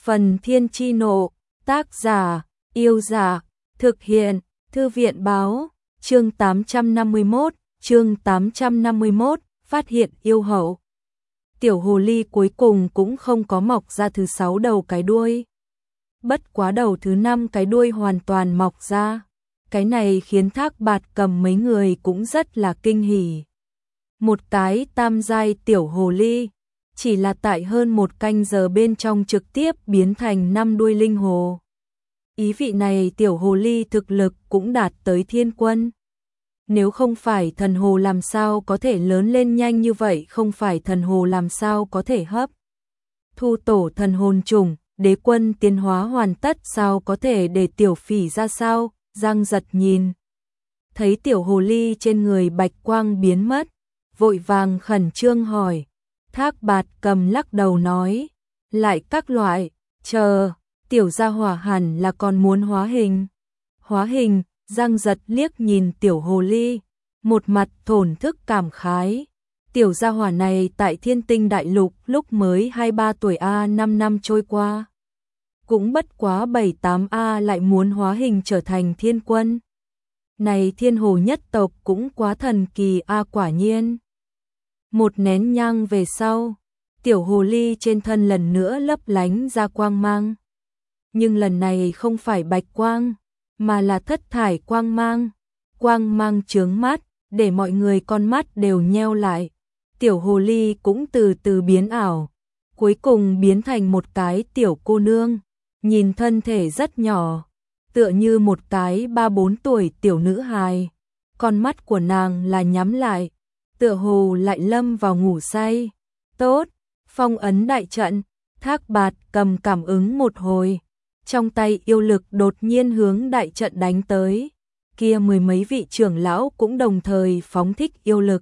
Phần Thiên Chi Nộ, tác giả, Yêu Giả, thực hiện, Thư viện Báo, chương 851, phát hiện yêu hậu. Tiểu hồ ly cuối cùng cũng không có mọc ra thứ 6 đầu cái đuôi. Bất quá đầu thứ 5 cái đuôi hoàn toàn mọc ra. Cái này khiến Thác Bạt Cầm mấy người cũng rất là kinh hỉ. Một cái tam giai tiểu hồ ly, chỉ là tại hơn 1 canh giờ bên trong trực tiếp biến thành 5 đuôi linh hồ. Ý vị này tiểu hồ ly thực lực cũng đạt tới thiên quân. Nếu không phải thần hồ làm sao có thể lớn lên nhanh như vậy, không phải thần hồ làm sao có thể hấp thu tổ thần hồn trùng, đế quân tiến hóa hoàn tất sao có thể để tiểu phỉ ra sao? Giang Giật nhìn thấy tiểu hồ ly trên người bạch quang biến mất, vội vàng khẩn trương hỏi. Thác Bạt Cầm lắc đầu nói, lại các loại, chờ, tiểu gia hỏa hẳn là còn muốn hóa hình. Hóa hình, Giang Giật liếc nhìn tiểu hồ ly, một mặt thổn thức cảm khái. Tiểu gia hỏa này tại Thiên Tinh Đại Lục lúc mới 2-3 tuổi 5 năm trôi qua. Cũng bất quá 7-8 lại muốn hóa hình trở thành thiên quân. Này thiên hồ nhất tộc cũng quá thần kỳ quả nhiên. Một nén nhang về sau, tiểu hồ ly trên thân lần nữa lấp lánh ra quang mang. Nhưng lần này không phải bạch quang, mà là thất thải quang mang. Quang mang chướng mắt, để mọi người con mắt đều nheo lại. Tiểu hồ ly cũng từ từ biến ảo, cuối cùng biến thành một cái tiểu cô nương, nhìn thân thể rất nhỏ, tựa như một cái 3-4 tuổi tiểu nữ hài. Con mắt của nàng là nhắm lại, tựa hồ lại lâm vào ngủ say. Tốt, phong ấn đại trận. Thác Bạt Cầm cảm ứng một hồi, trong tay yêu lực đột nhiên hướng đại trận đánh tới. Kia 10 mấy vị trưởng lão cũng đồng thời phóng thích yêu lực.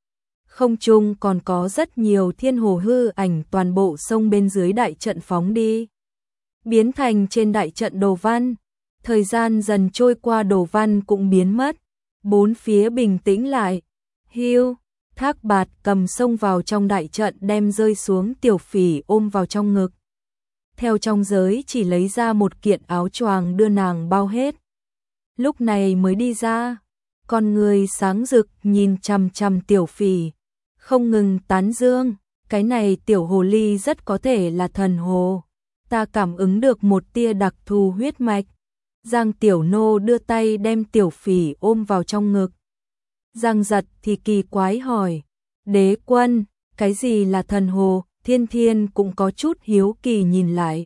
Không trung còn có rất nhiều thiên hồ hư ảnh toàn bộ xông bên dưới đại trận phóng đi, biến thành trên đại trận đồ văn. Thời gian dần trôi qua, đồ văn cũng biến mất, bốn phía bình tĩnh lại. Hiu, Thác Bạt Cầm xông vào trong đại trận, đem rơi xuống tiểu phỉ ôm vào trong ngực. Theo trong giới chỉ lấy ra một kiện áo choàng đưa nàng bao hết. Lúc này mới đi ra, con người sáng rực nhìn chằm chằm tiểu phỉ, không ngừng tán dương, cái này tiểu hồ ly rất có thể là thần hồ. Ta cảm ứng được một tia đặc thù huyết mạch. Giang Tiểu Nô đưa tay đem tiểu phỉ ôm vào trong ngực. Giang Giật thì kỳ quái hỏi, đế quân, cái gì là thần hồ? Thiên Thiên cũng có chút hiếu kỳ nhìn lại.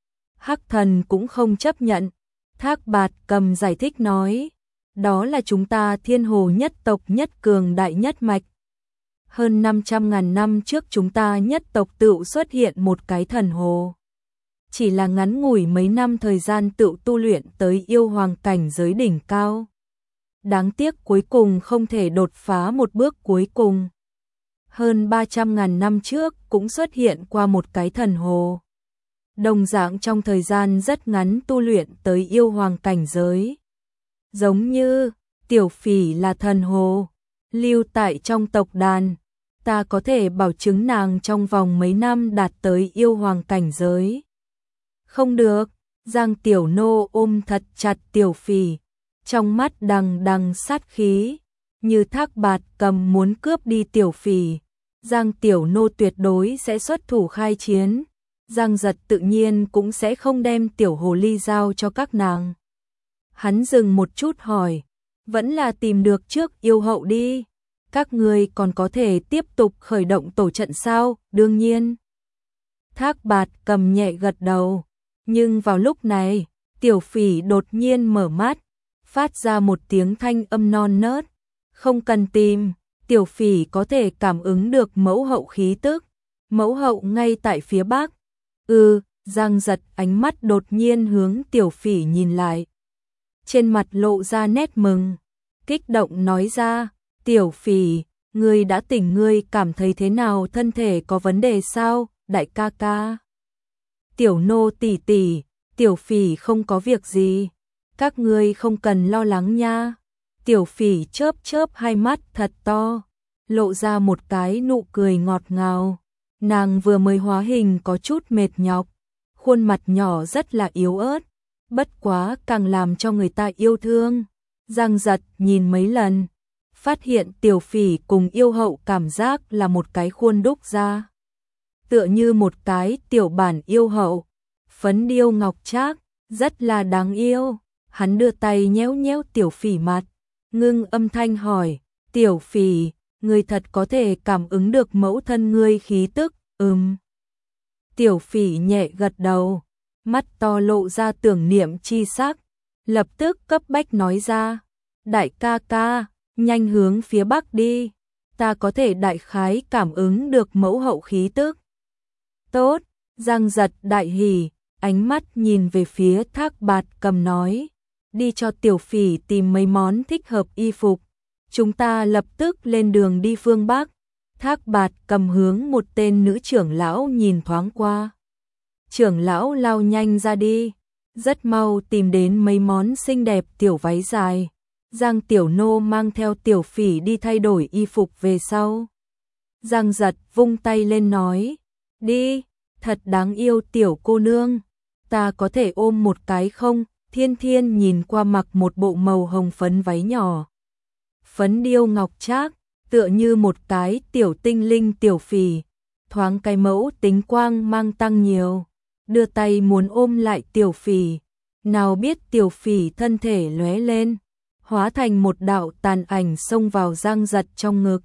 Hắc Thần cũng không chấp nhận. Thác Bạt Cầm giải thích nói, đó là chúng ta thiên hồ nhất tộc nhất cường đại nhất mạch. Hơn 500.000 năm trước chúng ta nhất tộc tự xuất hiện một cái thần hồ. Chỉ là ngắn ngủi mấy năm thời gian tự tu luyện tới yêu hoàng cảnh giới đỉnh cao. Đáng tiếc cuối cùng không thể đột phá một bước cuối cùng. Hơn 300.000 năm trước cũng xuất hiện qua một cái thần hồ. Đồng dạng trong thời gian rất ngắn tu luyện tới yêu hoàng cảnh giới. Giống như tiểu phỉ là thần hồ, lưu tại trong tộc đàn. Ta có thể bảo chứng nàng trong vòng mấy năm đạt tới yêu hoàng cảnh giới. Không được, Giang Tiểu Nô ôm thật chặt tiểu phỉ, trong mắt đằng đằng sát khí, như Thác Bạt Cầm muốn cướp đi tiểu phỉ. Giang Tiểu Nô tuyệt đối sẽ xuất thủ khai chiến. Giang Giật tự nhiên cũng sẽ không đem tiểu hồ ly giao cho các nàng. Hắn dừng một chút hỏi, vẫn là tìm được trước yêu hậu đi. Các người còn có thể tiếp tục khởi động tổ trận sao? Đương nhiên. Thác Bạt Cầm nhẹ gật đầu. Nhưng vào lúc này, tiểu phỉ đột nhiên mở mắt, phát ra một tiếng thanh âm non nớt. Không cần tìm, tiểu phỉ có thể cảm ứng được mẫu hậu khí tức. Mẫu hậu ngay tại phía bắc. Giang Giật ánh mắt đột nhiên hướng tiểu phỉ nhìn lại. Trên mặt lộ ra nét mừng, kích động nói ra, tiểu phỉ, ngươi đã tỉnh, ngươi cảm thấy thế nào, thân thể có vấn đề sao, đại ca ca? Tiểu Nô tỷ tỷ, tiểu phỉ không có việc gì, các ngươi không cần lo lắng nha. Tiểu phỉ chớp chớp hai mắt thật to, lộ ra một cái nụ cười ngọt ngào. Nàng vừa mới hóa hình có chút mệt nhọc, khuôn mặt nhỏ rất là yếu ớt, bất quá càng làm cho người ta yêu thương. Giang Giật nhìn mấy lần, phát hiện Tiểu Phỉ cùng Yêu Hậu cảm giác là một cái khuôn đúc ra. Tựa như một cái tiểu bản Yêu Hậu, phấn điêu ngọc trác, rất là đáng yêu. Hắn đưa tay nhéo nhéo Tiểu Phỉ mặt, ngưng âm thanh hỏi, Tiểu Phỉ, ngươi thật có thể cảm ứng được mẫu thân ngươi khí tức? Tiểu Phỉ nhẹ gật đầu, mắt to lộ ra tưởng niệm chi sắc, lập tức cấp bách nói ra, đại ca ca, nhanh hướng phía bắc đi, ta có thể đại khái cảm ứng được mẫu hậu khí tức. Tốt, Giang Giật đại hỉ, ánh mắt nhìn về phía Thác Bạt Cầm nói, đi cho Tiểu Phỉ tìm mấy món thích hợp y phục, chúng ta lập tức lên đường đi phương Bắc. Thác Bạt Cầm hướng một tên nữ trưởng lão nhìn thoáng qua. Trưởng lão lao nhanh ra đi, rất mau tìm đến mấy món xinh đẹp tiểu váy dài. Giang Tiểu Nô mang theo Tiểu Phỉ đi thay đổi y phục về sau. Giang Giật vung tay lên nói, đi, thật đáng yêu tiểu cô nương, ta có thể ôm một cái không? Thiên Thiên nhìn qua mặc một bộ màu hồng phấn váy nhỏ, phấn điêu ngọc trác, tựa như một cái tiểu tinh linh. Tiểu Phỉ thoáng cái mẫu tính quang mang tăng nhiều, đưa tay muốn ôm lại Tiểu Phỉ, nào biết Tiểu Phỉ thân thể lóe lên, hóa thành một đạo tàn ảnh xông vào Giang Giật trong ngực.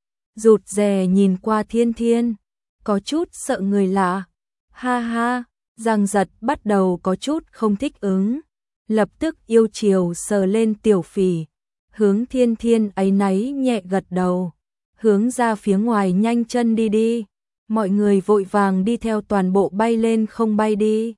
Rụt rè nhìn qua Thiên Thiên, có chút sợ người lạ. Ha ha, Giang Giật bắt đầu có chút không thích ứng, lập tức yêu chiều sờ lên Tiểu Phỉ, hướng Thiên Thiên áy náy nhẹ gật đầu, hướng ra phía ngoài nhanh chân đi đi. Mọi người vội vàng đi theo, toàn bộ bay lên không bay đi.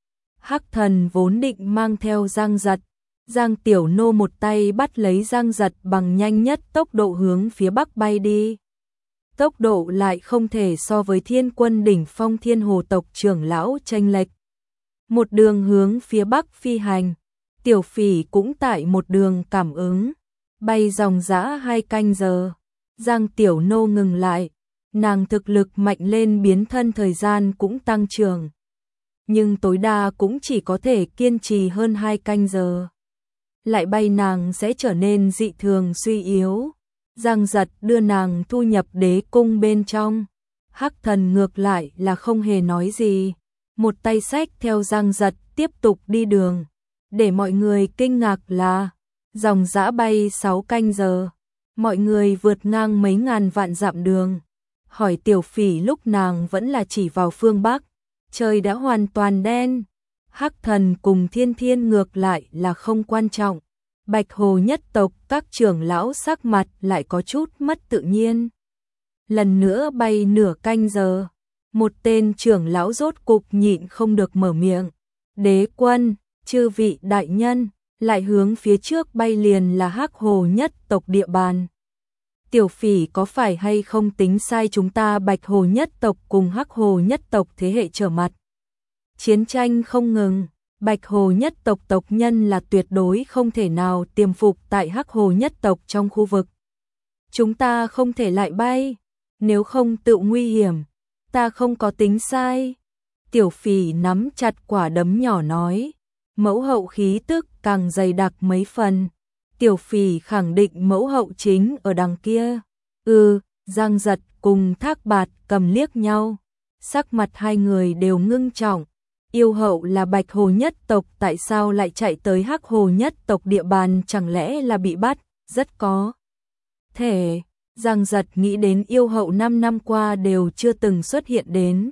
Hắc Thần vốn định mang theo Giang Giật, Giang Tiểu Nô một tay bắt lấy Giang Giật bằng nhanh nhất tốc độ hướng phía bắc bay đi. Tốc độ lại không thể so với Thiên Quân đỉnh phong Thiên Hồ tộc trưởng lão chênh lệch. Một đường hướng phía bắc phi hành, Tiểu Phỉ cũng tại một đường cảm ứng, bay dòng dã 2 canh giờ. Giang Tiểu Nô ngừng lại, nàng thực lực mạnh lên, biến thân thời gian cũng tăng trưởng, nhưng tối đa cũng chỉ có thể kiên trì hơn 2 canh giờ. Lại bay nàng sẽ trở nên dị thường suy yếu. Giang Giật đưa nàng thu nhập đế cung bên trong. Hắc Thần ngược lại là không hề nói gì, một tay xách theo Giang Giật tiếp tục đi đường. Để mọi người kinh ngạc là, dòng dã bay 6 canh giờ, mọi người vượt ngang mấy ngàn vạn dặm đường. Hỏi Tiểu Phỉ lúc nàng vẫn là chỉ vào phương Bắc, trời đã hoàn toàn đen. Hắc Thần cùng Thiên Thiên ngược lại là không quan trọng. Bạch Hồ nhất tộc các trưởng lão sắc mặt lại có chút mất tự nhiên. Lần nữa bay nửa canh giờ, một tên trưởng lão rốt cục nhịn không được mở miệng. Đế quân, chư vị đại nhân, lại hướng phía trước bay liền là Hắc Hồ nhất tộc địa bàn. Tiểu Phỉ có phải hay không tính sai chúng ta Bạch Hồ nhất tộc cùng Hắc Hồ nhất tộc thế hệ trở mặt? Chiến tranh không ngừng. Bạch Hồ nhất tộc tộc nhân là tuyệt đối không thể nào tiềm phục tại Hắc Hồ nhất tộc trong khu vực. Chúng ta không thể lại bay, nếu không tự nguy hiểm, ta không có tính sai. Tiểu Phỉ nắm chặt quả đấm nhỏ nói, mẫu hậu khí tức càng dày đặc mấy phần. Tiểu Phỉ khẳng định mẫu hậu chính ở đằng kia. Giang Giật cùng Thác Bạt Cầm liếc nhau, sắc mặt hai người đều ngưng trọng. Yêu hậu là Bạch Hồ nhất tộc, tại sao lại chạy tới Hắc Hồ nhất tộc địa bàn, chẳng lẽ là bị bắt? Rất có thể. Giang Giật nghĩ đến yêu hậu 5 năm qua đều chưa từng xuất hiện đến.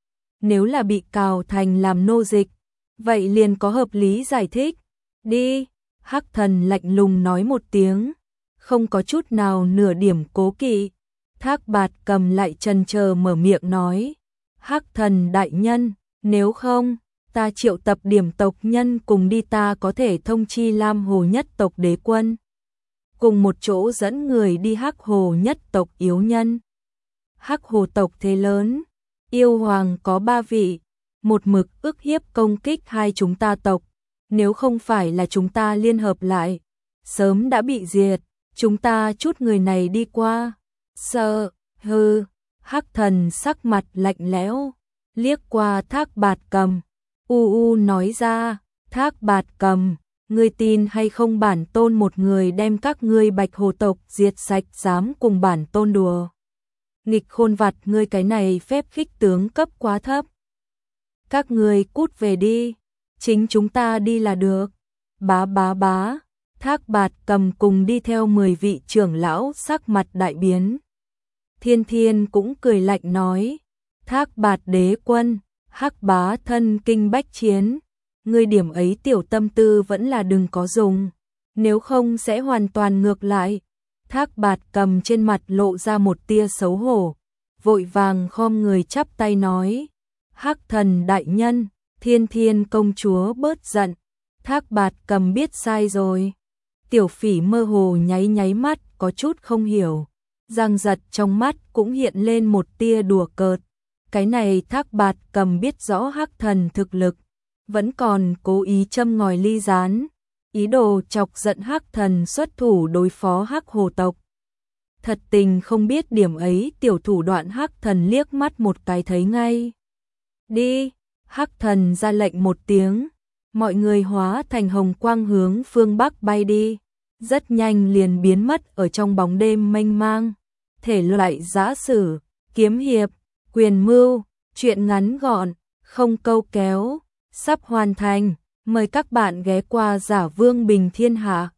Nếu là bị cào thành làm nô dịch, vậy liền có hợp lý giải thích. Đi, Hắc Thần lạnh lùng nói một tiếng, không có chút nào nửa điểm cố kỵ. Thác Bạt Cầm lại chần chờ mở miệng nói, Hắc Thần đại nhân, nếu không, ta triệu tập điểm tộc nhân cùng đi, ta có thể thông chi Lam Hồ nhất tộc đế quân, cùng một chỗ dẫn người đi Hắc Hồ nhất tộc yếu nhân. Hắc Hồ tộc thế lớn, yêu hoàng có 3 vị, một mực ức hiếp công kích hai chúng ta tộc, nếu không phải là chúng ta liên hợp lại, sớm đã bị diệt. Chúng ta chút người này đi qua, sợ. Hắc Thần sắc mặt lạnh lẽo, liếc qua Thác Bạt Cầm, nói ra, Thác Bạt Cầm, ngươi tin hay không bản tôn một người đem các ngươi Bạch Hồ tộc diệt sạch, dám cùng bản tôn đùa. Nghịch khôn vặt, ngươi cái này phép khích tướng cấp quá thấp. Các ngươi cút về đi, chính chúng ta đi là được. Bá bá bá, Thác Bạt Cầm cùng đi theo 10 vị trưởng lão sắc mặt đại biến. Thiên Thiên cũng cười lạnh nói, Thác Bạt đế quân, Hắc bá thân kinh bách chiến, ngươi điểm ấy tiểu tâm tư vẫn là đừng có dùng, nếu không sẽ hoàn toàn ngược lại. Thác Bạt Cầm trên mặt lộ ra một tia xấu hổ, vội vàng khom người chắp tay nói, Hắc thần đại nhân, Thiên Thiên công chúa bớt giận. Thác Bạt Cầm biết sai rồi. Tiểu Phỉ mơ hồ nháy nháy mắt, có chút không hiểu. Giang Giật trong mắt cũng hiện lên một tia đùa cợt. Cái này Thác Bạt Cầm biết rõ Hắc thần thực lực, vẫn còn cố ý châm ngòi ly gián, ý đồ chọc giận Hắc thần xuất thủ đối phó Hắc Hồ tộc. Thật tình không biết điểm ấy, tiểu thủ đoạn Hắc thần liếc mắt một cái thấy ngay. Đi, Hắc thần ra lệnh một tiếng, mọi người hóa thành hồng quang hướng phương Bắc bay đi, rất nhanh liền biến mất ở trong bóng đêm mênh mang. Thể loại giã sử, kiếm hiệp, quyền mưu, truyện ngắn gọn, không câu kéo, sắp hoàn thành, mời các bạn ghé qua Giả Vương Bình Thiên Hạ.